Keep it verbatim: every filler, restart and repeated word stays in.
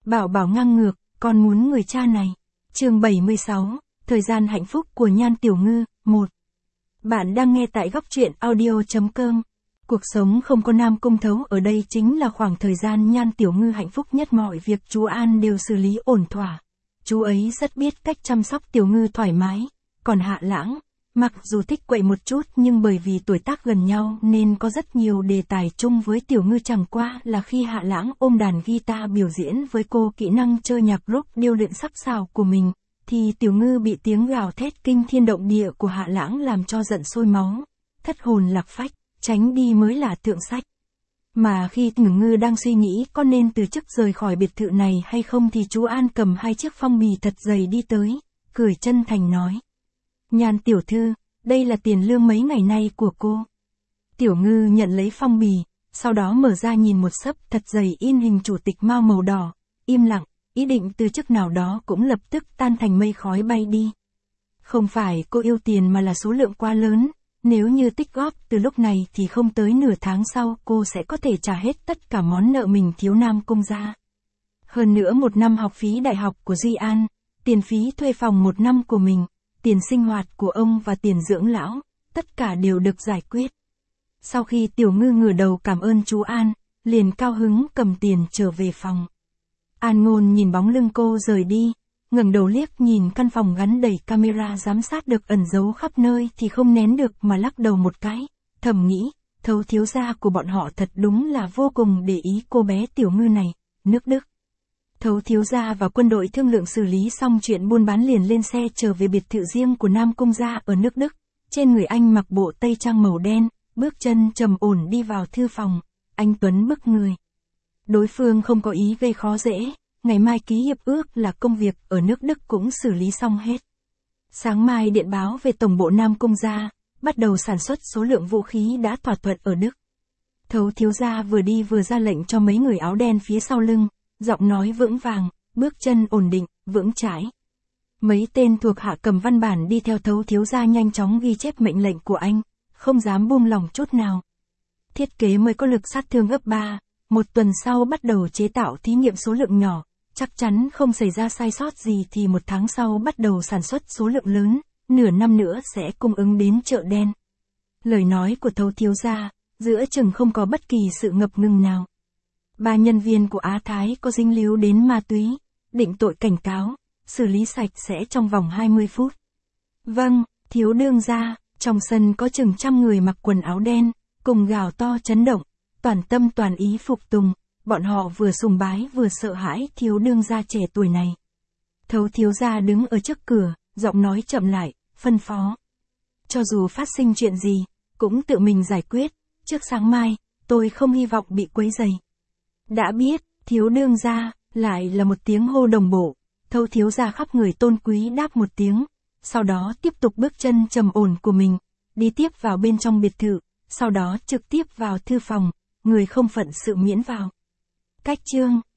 Bảo bảo ngang ngược, con muốn người cha này. Chương bảy mươi sáu, thời gian hạnh phúc của Nhan Tiểu Ngư, một. Bạn đang nghe tại góc truyện audio chấm com. Cuộc sống không có Nam Cung Thấu ở đây chính là khoảng thời gian Nhan Tiểu Ngư hạnh phúc nhất, mọi việc chú An đều xử lý ổn thỏa. Chú ấy rất biết cách chăm sóc Tiểu Ngư thoải mái, còn Hạ Lãng, mặc dù thích quậy một chút nhưng bởi vì tuổi tác gần nhau nên có rất nhiều đề tài chung với Tiểu Ngư, chẳng qua là khi Hạ Lãng ôm đàn guitar biểu diễn với cô kỹ năng chơi nhạc rock điêu luyện sắc sảo của mình, thì Tiểu Ngư bị tiếng gào thét kinh thiên động địa của Hạ Lãng làm cho giận sôi máu, thất hồn lạc phách, tránh đi mới là thượng sách. Mà khi Tiểu Ngư đang suy nghĩ có nên từ chức rời khỏi biệt thự này hay không thì chú An cầm hai chiếc phong bì thật dày đi tới, cười chân thành nói: Nhan tiểu thư, đây là tiền lương mấy ngày nay của cô. Tiểu Ngư nhận lấy phong bì, sau đó mở ra nhìn một xấp thật dày in hình chủ tịch Mao màu đỏ, im lặng, ý định từ chức nào đó cũng lập tức tan thành mây khói bay đi. Không phải cô yêu tiền mà là số lượng quá lớn, nếu như tích góp từ lúc này thì không tới nửa tháng sau cô sẽ có thể trả hết tất cả món nợ mình thiếu Nam Cung gia. Hơn nữa một năm học phí đại học của Duy An, tiền phí thuê phòng một năm của mình, tiền sinh hoạt của ông và tiền dưỡng lão, tất cả đều được giải quyết. Sau khi Tiểu Ngư ngửa đầu cảm ơn chú An, liền cao hứng cầm tiền trở về phòng. An Ngôn nhìn bóng lưng cô rời đi, ngẩng đầu liếc nhìn căn phòng gắn đầy camera giám sát được ẩn giấu khắp nơi thì không nén được mà lắc đầu một cái, thầm nghĩ, Thấu thiếu gia của bọn họ thật đúng là vô cùng để ý cô bé Tiểu Ngư này. Nước Đức. Thấu thiếu gia và quân đội thương lượng xử lý xong chuyện buôn bán liền lên xe trở về biệt thự riêng của Nam Cung gia ở nước Đức. Trên người anh mặc bộ tây trang màu đen, bước chân trầm ổn đi vào thư phòng, anh tuấn bức người. Đối phương không có ý gây khó dễ, ngày mai ký hiệp ước là công việc ở nước Đức cũng xử lý xong hết. Sáng mai điện báo về tổng bộ Nam Cung gia, bắt đầu sản xuất số lượng vũ khí đã thỏa thuận ở Đức. Thấu thiếu gia vừa đi vừa ra lệnh cho mấy người áo đen phía sau lưng, giọng nói vững vàng, bước chân ổn định, vững chãi. Mấy tên thuộc hạ cầm văn bản đi theo Thấu thiếu gia nhanh chóng ghi chép mệnh lệnh của anh, không dám buông lỏng chút nào. Thiết kế mới có lực sát thương gấp ba, một tuần sau bắt đầu chế tạo thí nghiệm số lượng nhỏ, chắc chắn không xảy ra sai sót gì thì một tháng sau bắt đầu sản xuất số lượng lớn, nửa năm nữa sẽ cung ứng đến chợ đen. Lời nói của Thấu thiếu gia, giữa chừng không có bất kỳ sự ngập ngừng nào. Ba nhân viên của Á Thái có dính líu đến ma túy, định tội cảnh cáo, xử lý sạch sẽ trong vòng hai mươi phút. Vâng, thiếu đương gia. Trong sân có chừng trăm người mặc quần áo đen, cùng gào to chấn động, toàn tâm toàn ý phục tùng, bọn họ vừa sùng bái vừa sợ hãi thiếu đương gia trẻ tuổi này. Thấu thiếu gia đứng ở trước cửa, giọng nói chậm lại, phân phó. Cho dù phát sinh chuyện gì, cũng tự mình giải quyết, trước sáng mai, tôi không hy vọng bị quấy rầy. Đã biết, thiếu đương gia, lại là một tiếng hô đồng bộ, Thấu thiếu gia khắp người tôn quý đáp một tiếng. Sau đó tiếp tục bước chân trầm ổn của mình, đi tiếp vào bên trong biệt thự, sau đó trực tiếp vào thư phòng, người không phận sự miễn vào. Cách chương